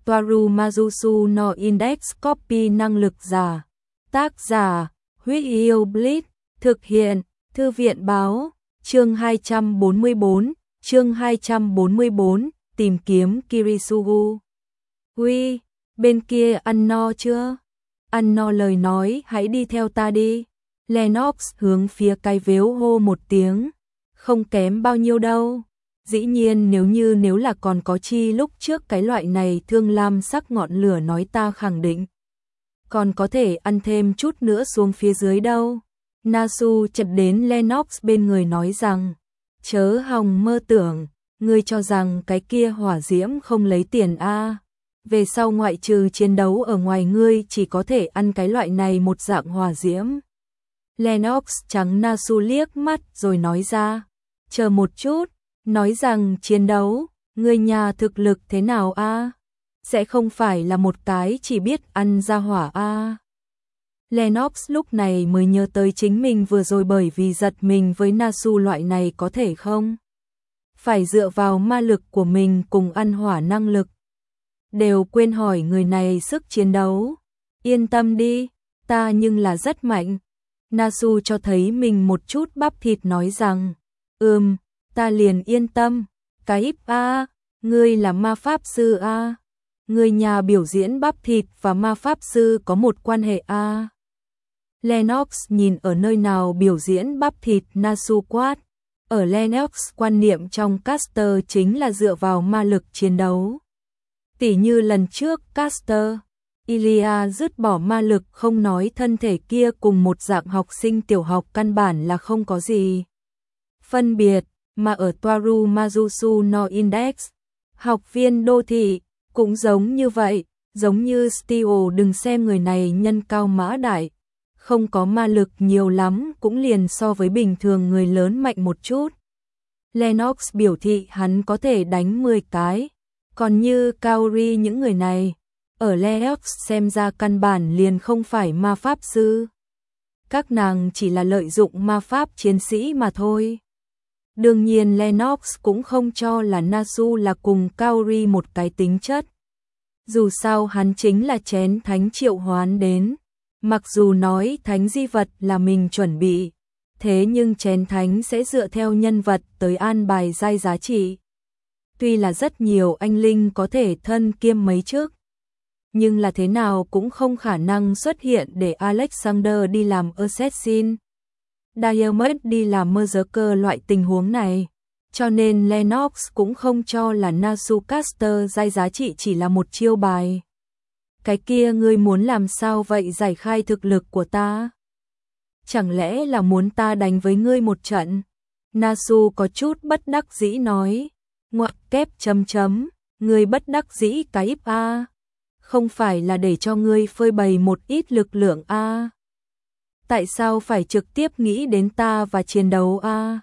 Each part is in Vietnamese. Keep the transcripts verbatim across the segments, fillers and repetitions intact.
Toaru Majusu no Index Copy năng lực giả. Tác giả, Huyết Yêu Blitz, thực hiện, Thư viện báo, chương hai trăm bốn mươi bốn, chương hai trăm bốn mươi bốn, tìm kiếm Kirisugu. Uy, bên kia ăn no chưa? Ăn no lời nói, hãy đi theo ta đi. Lennox hướng phía cái vếu hô một tiếng, không kém bao nhiêu đâu. Dĩ nhiên nếu như nếu là còn có chi lúc trước cái loại này thương lam sắc ngọn lửa nói ta khẳng định. Còn có thể ăn thêm chút nữa xuống phía dưới đâu. Nasu chợt đến Lennox bên người nói rằng, chớ hòng mơ tưởng, ngươi cho rằng cái kia hỏa diễm không lấy tiền a? À. Về sau ngoại trừ chiến đấu ở ngoài ngươi chỉ có thể ăn cái loại này một dạng hỏa diễm. Lennox trắng Nasu liếc mắt rồi nói ra, chờ một chút, nói rằng chiến đấu, ngươi nhà thực lực thế nào a? À? Sẽ không phải là một cái chỉ biết ăn ra hỏa a? À? Lennox lúc này mới nhớ tới chính mình vừa rồi bởi vì giật mình với Nasu loại này có thể không? Phải dựa vào ma lực của mình cùng ăn hỏa năng lực. Đều quên hỏi người này sức chiến đấu. Yên tâm đi, ta nhưng là rất mạnh. Nasu cho thấy mình một chút bắp thịt nói rằng, ừm, ta liền yên tâm. Cái íp a, ngươi là ma pháp sư a, người nhà biểu diễn bắp thịt và ma pháp sư có một quan hệ a. Lennox nhìn ở nơi nào biểu diễn bắp thịt Nasu quát. Ở Lennox quan niệm trong caster chính là dựa vào ma lực chiến đấu. Tỉ như lần trước caster, Ilia dứt bỏ ma lực không nói thân thể kia cùng một dạng học sinh tiểu học căn bản là không có gì phân biệt, mà ở Toaru Majusu no Index, học viên đô thị, cũng giống như vậy, giống như Steel đừng xem người này nhân cao mã đại, không có ma lực nhiều lắm cũng liền so với bình thường người lớn mạnh một chút. Lennox biểu thị hắn có thể đánh mười cái, còn như Kaori những người này, ở Lennox xem ra căn bản liền không phải ma pháp sư. Các nàng chỉ là lợi dụng ma pháp chiến sĩ mà thôi. Đương nhiên Lennox cũng không cho là Nasu là cùng Kaori một cái tính chất. Dù sao hắn chính là chén thánh triệu hoán đến. Mặc dù nói thánh di vật là mình chuẩn bị, thế nhưng chén thánh sẽ dựa theo nhân vật tới an bài giai giá trị. Tuy là rất nhiều anh linh có thể thân kiêm mấy chức, nhưng là thế nào cũng không khả năng xuất hiện để Alexander đi làm assassin, Diarmuid đi làm berserker loại tình huống này. Cho nên Lennox cũng không cho là Nasu caster giai giá trị chỉ là một chiêu bài. Cái kia ngươi muốn làm sao vậy giải khai thực lực của ta? Chẳng lẽ là muốn ta đánh với ngươi một trận? Nasu có chút bất đắc dĩ nói. Ngoặc kép chấm chấm, ngươi bất đắc dĩ cái íp a. Không phải là để cho ngươi phơi bày một ít lực lượng a. Tại sao phải trực tiếp nghĩ đến ta và chiến đấu a?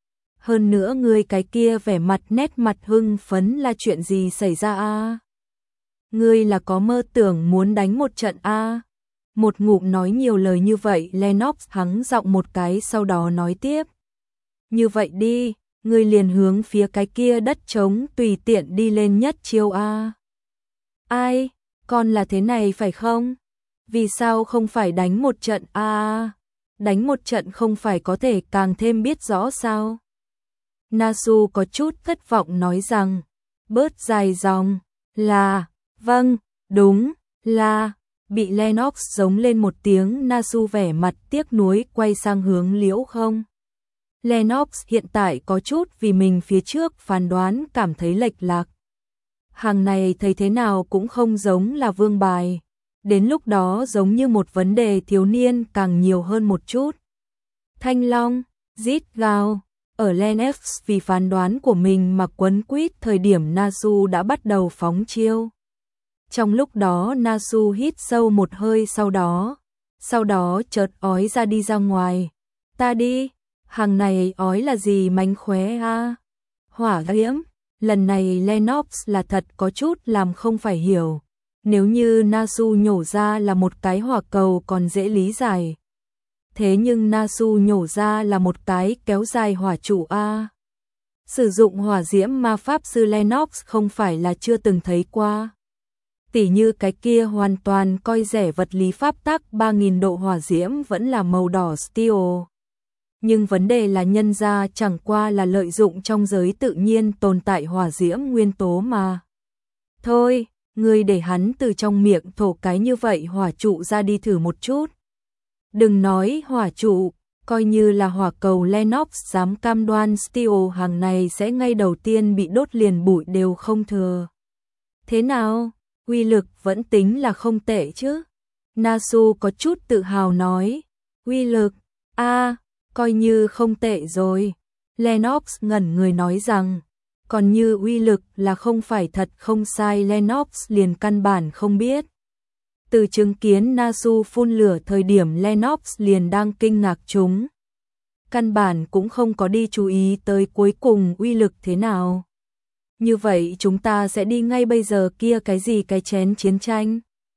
Hơn nữa ngươi cái kia vẻ mặt nét mặt hưng phấn là chuyện gì xảy ra a? Ngươi là có mơ tưởng muốn đánh một trận a? Một ngụm nói nhiều lời như vậy, Lennox hắng giọng một cái sau đó nói tiếp. Như vậy đi, ngươi liền hướng phía cái kia đất trống tùy tiện đi lên nhất chiêu a. Ai, con là thế này phải không? Vì sao không phải đánh một trận a? Đánh một trận không phải có thể càng thêm biết rõ sao? Nasu có chút thất vọng nói rằng, bớt dài dòng, là, vâng, đúng, là, bị Lennox giống lên một tiếng. Nasu vẻ mặt tiếc nuối quay sang hướng Liễu Không. Lennox hiện tại có chút vì mình phía trước phán đoán cảm thấy lệch lạc. Hàng này thấy thế nào cũng không giống là vương bài. Đến lúc đó giống như một vấn đề thiếu niên càng nhiều hơn một chút. Thanh Long, rít gào. Ở Lennox vì phán đoán của mình mà quấn quýt thời điểm Nasu đã bắt đầu phóng chiêu. Trong lúc đó Nasu hít sâu một hơi sau đó, sau đó chợt ói ra đi ra ngoài. Ta đi, hàng này ói là gì mánh khóe a? Hỏa diễm, lần này Lennox là thật có chút làm không phải hiểu. Nếu như Nasu nhổ ra là một cái hỏa cầu còn dễ lý giải. Thế nhưng Nasu nhổ ra là một cái kéo dài hỏa trụ a. Sử dụng hỏa diễm ma pháp sư Lennox không phải là chưa từng thấy qua. Tỉ như cái kia hoàn toàn coi rẻ vật lý pháp tắc ba nghìn độ hỏa diễm vẫn là màu đỏ steel. Nhưng vấn đề là nhân ra chẳng qua là lợi dụng trong giới tự nhiên tồn tại hỏa diễm nguyên tố mà. Thôi, ngươi để hắn từ trong miệng thổ cái như vậy hỏa trụ ra đi thử một chút. Đừng nói hỏa trụ, coi như là hỏa cầu Lennox dám cam đoan steel hàng này sẽ ngay đầu tiên bị đốt liền bụi đều không thừa. Thế nào, uy lực vẫn tính là không tệ chứ? Nasu có chút tự hào nói, uy lực, a coi như không tệ rồi. Lennox ngẩn người nói rằng, còn như uy lực là không phải thật không sai Lennox liền căn bản không biết. Từ chứng kiến Nasu phun lửa thời điểm Lennox liền đang kinh ngạc chúng. Căn bản cũng không có đi chú ý tới cuối cùng uy lực thế nào. Như vậy chúng ta sẽ đi ngay bây giờ kia cái gì cái chén chiến tranh.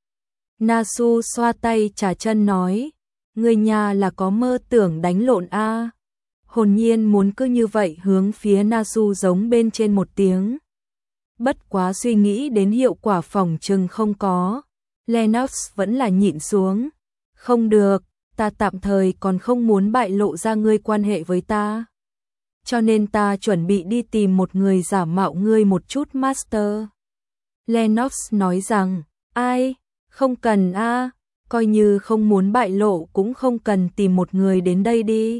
Nasu xoa tay trả chân nói, người nhà là có mơ tưởng đánh lộn a à. Hồn nhiên muốn cứ như vậy hướng phía Nasu giống bên trên một tiếng. Bất quá suy nghĩ đến hiệu quả phòng trừng không có. Lennox vẫn là nhịn xuống. Không được, ta tạm thời còn không muốn bại lộ ra ngươi quan hệ với ta. Cho nên ta chuẩn bị đi tìm một người giả mạo ngươi một chút master. Lennox nói rằng, ai, không cần a, coi như không muốn bại lộ cũng không cần tìm một người đến đây đi.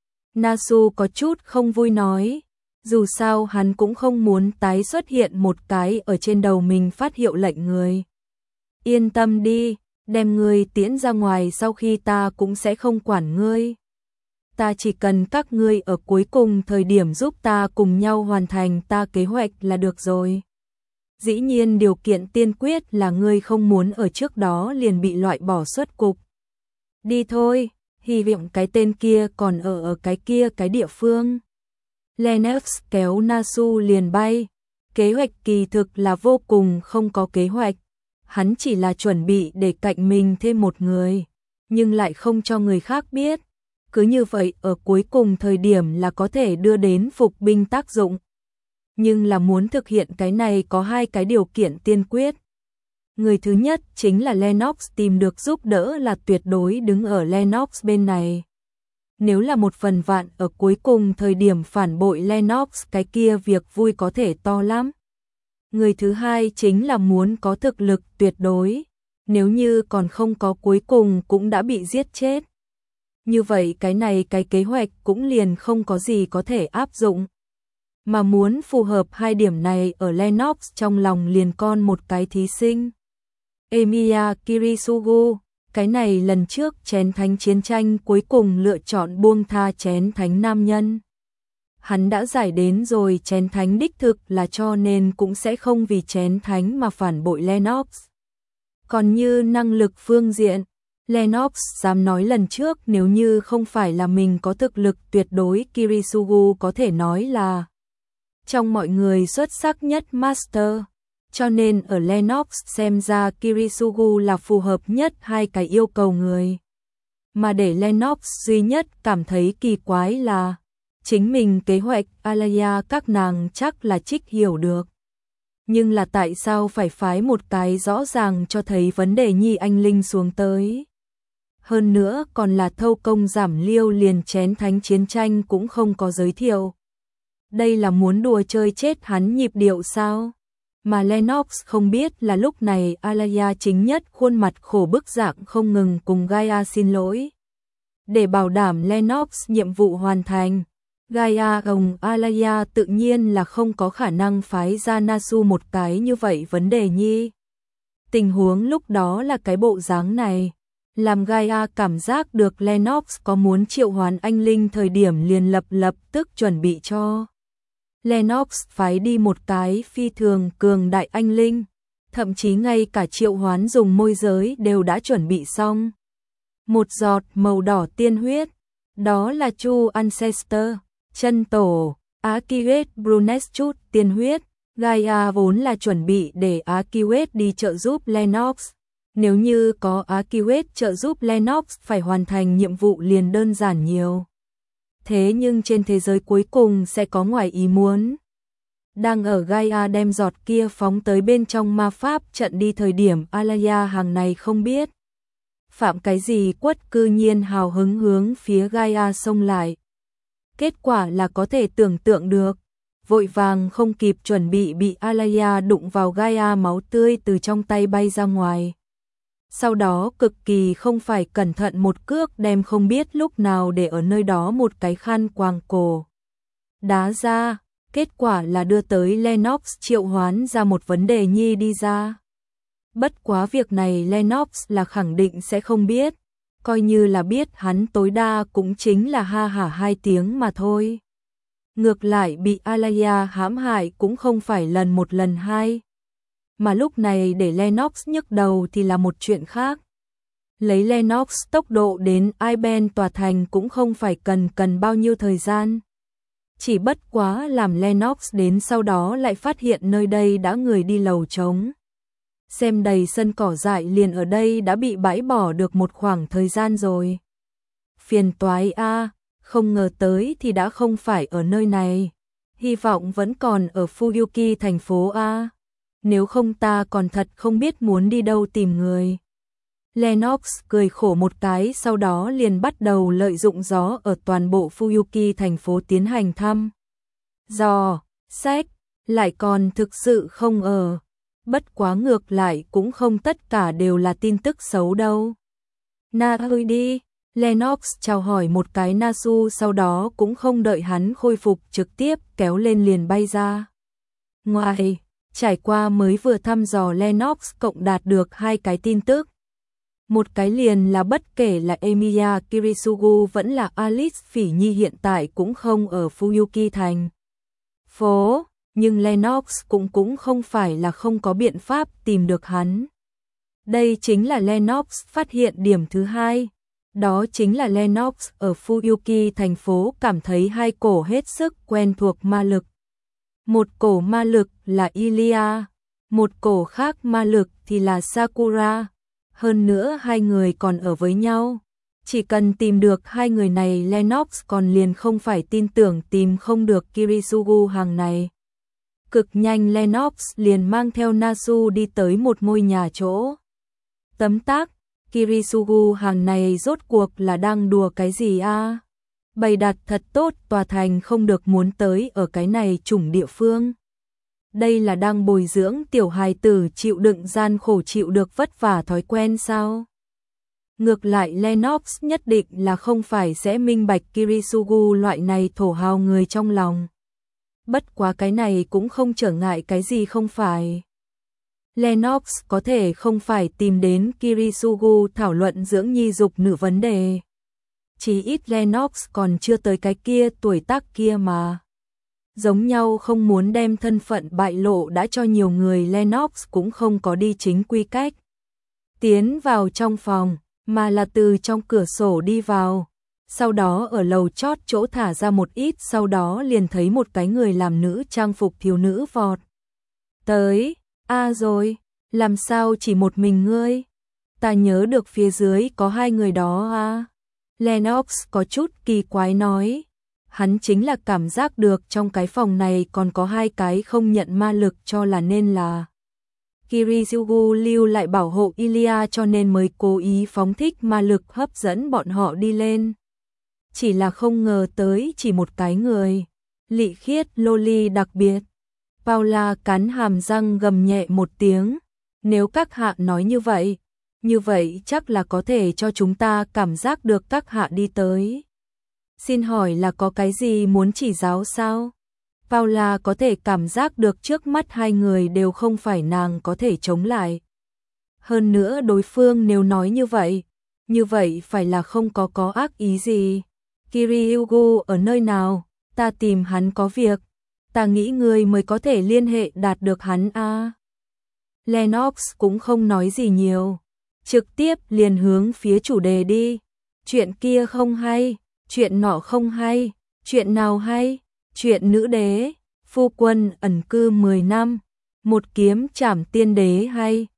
Nasu có chút không vui nói, dù sao hắn cũng không muốn tái xuất hiện một cái ở trên đầu mình phát hiệu lệnh người. Yên tâm đi, đem ngươi tiễn ra ngoài sau khi ta cũng sẽ không quản ngươi. Ta chỉ cần các ngươi ở cuối cùng thời điểm giúp ta cùng nhau hoàn thành ta kế hoạch là được rồi. Dĩ nhiên điều kiện tiên quyết là ngươi không muốn ở trước đó liền bị loại bỏ xuất cục. Đi thôi, hy vọng cái tên kia còn ở ở cái kia cái địa phương. Lennox kéo Nasu liền bay. Kế hoạch kỳ thực là vô cùng không có kế hoạch. Hắn chỉ là chuẩn bị để cạnh mình thêm một người, nhưng lại không cho người khác biết. Cứ như vậy ở cuối cùng thời điểm là có thể đưa đến phục binh tác dụng. Nhưng là muốn thực hiện cái này có hai cái điều kiện tiên quyết. Người thứ nhất chính là Lennox tìm được giúp đỡ là tuyệt đối đứng ở Lennox bên này. Nếu là một phần vạn ở cuối cùng thời điểm phản bội Lennox cái kia việc vui có thể to lắm. Người thứ hai chính là muốn có thực lực tuyệt đối. Nếu như còn không có cuối cùng cũng đã bị giết chết. Như vậy cái này cái kế hoạch cũng liền không có gì có thể áp dụng. Mà muốn phù hợp hai điểm này ở Lennox trong lòng liền con một cái thí sinh. Emiya Kirisugu, cái này lần trước chén thánh chiến tranh cuối cùng lựa chọn buông tha chén thánh nam nhân. Hắn đã giải đến rồi chén thánh đích thực là cho nên cũng sẽ không vì chén thánh mà phản bội Lennox. Còn như năng lực phương diện, Lennox dám nói lần trước nếu như không phải là mình có thực lực tuyệt đối Kirisugu có thể nói là trong mọi người xuất sắc nhất master. Cho nên ở Lennox xem ra Kirisugu là phù hợp nhất hai cái yêu cầu người. Mà để Lennox duy nhất cảm thấy kỳ quái là chính mình kế hoạch Alaya các nàng chắc là trích hiểu được. Nhưng là tại sao phải phái một cái rõ ràng cho thấy vấn đề nhi anh linh xuống tới. Hơn nữa còn là thâu công giảm liêu liền chén thánh chiến tranh cũng không có giới thiệu. Đây là muốn đùa chơi chết hắn nhịp điệu sao? Mà Lennox không biết là lúc này Alaya chính nhất khuôn mặt khổ bức dạng không ngừng cùng Gaia xin lỗi. Để bảo đảm Lennox nhiệm vụ hoàn thành, Gaia gồng Alaya tự nhiên là không có khả năng phái ra Nasu một cái như vậy vấn đề nhi. Tình huống lúc đó là cái bộ dáng này, làm Gaia cảm giác được Lennox có muốn triệu hoán anh linh thời điểm liền lập lập tức chuẩn bị cho. Lennox phái đi một cái phi thường cường đại anh linh, thậm chí ngay cả triệu hoán dùng môi giới đều đã chuẩn bị xong. Một giọt màu đỏ tiên huyết, đó là Chu Ancestor, chân tổ, Akiwet Brunet chút tiên huyết. Gaia vốn là chuẩn bị để Akiwet đi trợ giúp Lennox. Nếu như có Akiwet trợ giúp Lennox phải hoàn thành nhiệm vụ liền đơn giản nhiều. Thế nhưng trên thế giới cuối cùng sẽ có ngoài ý muốn. đang ở Gaia đem giọt kia phóng tới bên trong ma pháp trận đi thời điểm Alaya hàng này không biết phạm cái gì quất cư nhiên hào hứng hướng phía Gaia xông lại. Kết quả là có thể tưởng tượng được, vội vàng không kịp chuẩn bị bị Alaya đụng vào Gaia, máu tươi từ trong tay bay ra ngoài. Sau đó cực kỳ không phải cẩn thận một cước đem không biết lúc nào để ở nơi đó một cái khăn quàng cổ đá ra, kết quả là đưa tới Lennox triệu hoán ra một vấn đề nhi đi ra. Bất quá việc này Lennox là khẳng định sẽ không biết, coi như là biết hắn tối đa cũng chính là ha hả hai tiếng mà thôi. Ngược lại bị Alaya hãm hại cũng không phải lần một lần hai, mà lúc này để Lennox nhức đầu thì là một chuyện khác. Lấy Lennox tốc độ đến Iben tòa thành cũng không phải cần cần bao nhiêu thời gian. Chỉ bất quá làm Lennox đến sau đó lại phát hiện nơi đây đã người đi lầu trống. Xem đầy sân cỏ dại liền ở đây đã bị bãi bỏ được một khoảng thời gian rồi. Phiền toái a, không ngờ tới thì đã không phải ở nơi này. Hy vọng vẫn còn ở Fuyuki thành phố a. Nếu không ta còn thật không biết muốn đi đâu tìm người. Lennox cười khổ một cái, sau đó liền bắt đầu lợi dụng gió ở toàn bộ Fuyuki thành phố tiến hành thăm dò, xét, lại còn thực sự không ở. Bất quá ngược lại cũng không tất cả đều là tin tức xấu đâu. Na thôi đi, Lennox chào hỏi một cái Nasu, sau đó cũng không đợi hắn khôi phục trực tiếp kéo lên liền bay ra. Ngoài, trải qua mới vừa thăm dò Lennox cộng đạt được hai cái tin tức. Một cái liền là bất kể là Emiya Kirisugu vẫn là Alice Phỉ Nhi hiện tại cũng không ở Fuyuki thành phố, nhưng Lennox cũng cũng không phải là không có biện pháp tìm được hắn. Đây chính là Lennox phát hiện điểm thứ hai, đó chính là Lennox ở Fuyuki thành phố cảm thấy hai cổ hết sức quen thuộc ma lực. Một cổ ma lực là Ilia, một cổ khác ma lực thì là Sakura. Hơn nữa hai người còn ở với nhau. Chỉ cần tìm được hai người này, Lennox còn liền không phải tin tưởng tìm không được Kirisugu hàng này. Cực nhanh Lennox liền mang theo Nasu đi tới một ngôi nhà chỗ tấm tác. Kirisugu hàng này rốt cuộc là đang đùa cái gì a? Bày đặt thật tốt tòa thành không được muốn tới ở cái này chủng địa phương. Đây là đang bồi dưỡng tiểu hài tử chịu đựng gian khổ chịu được vất vả thói quen sao? Ngược lại Lennox nhất định là không phải sẽ minh bạch Kirisugu loại này thổ hào người trong lòng. Bất quá cái này cũng không trở ngại cái gì không phải. Lennox có thể không phải tìm đến Kirisugu thảo luận dưỡng nhi dục nữ vấn đề. Chỉ ít Lennox còn chưa tới cái kia tuổi tác kia mà. Giống nhau không muốn đem thân phận bại lộ đã cho nhiều người, Lennox cũng không có đi chính quy cách tiến vào trong phòng, mà là từ trong cửa sổ đi vào. Sau đó ở lầu chót chỗ thả ra một ít, sau đó liền thấy một cái người làm nữ trang phục thiếu nữ vọt tới. A à rồi, làm sao chỉ một mình ngươi? Ta nhớ được phía dưới có hai người đó à? Lennox có chút kỳ quái nói. Hắn chính là cảm giác được trong cái phòng này còn có hai cái không nhận ma lực, cho là nên là Kirisugu lưu lại bảo hộ Ilia cho nên mới cố ý phóng thích ma lực hấp dẫn bọn họ đi lên. Chỉ là không ngờ tới chỉ một cái người. Lị khiết loli đặc biệt. Paula cắn hàm răng gầm nhẹ một tiếng. Nếu các hạ nói như vậy, như vậy chắc là có thể cho chúng ta cảm giác được các hạ đi tới. Xin hỏi là có cái gì muốn chỉ giáo sao? Paula có thể cảm giác được trước mắt hai người đều không phải nàng có thể chống lại. Hơn nữa đối phương nếu nói như vậy, như vậy phải là không có có ác ý gì. Kirisugu ở nơi nào? Ta tìm hắn có việc. Ta nghĩ ngươi mới có thể liên hệ đạt được hắn a. À. Lennox cũng không nói gì nhiều, trực tiếp liền hướng phía chủ đề đi. Chuyện kia không hay. Chuyện nọ không hay, chuyện nào hay? Chuyện nữ đế, phu quân ẩn cư mười năm, một kiếm trảm tiên đế hay?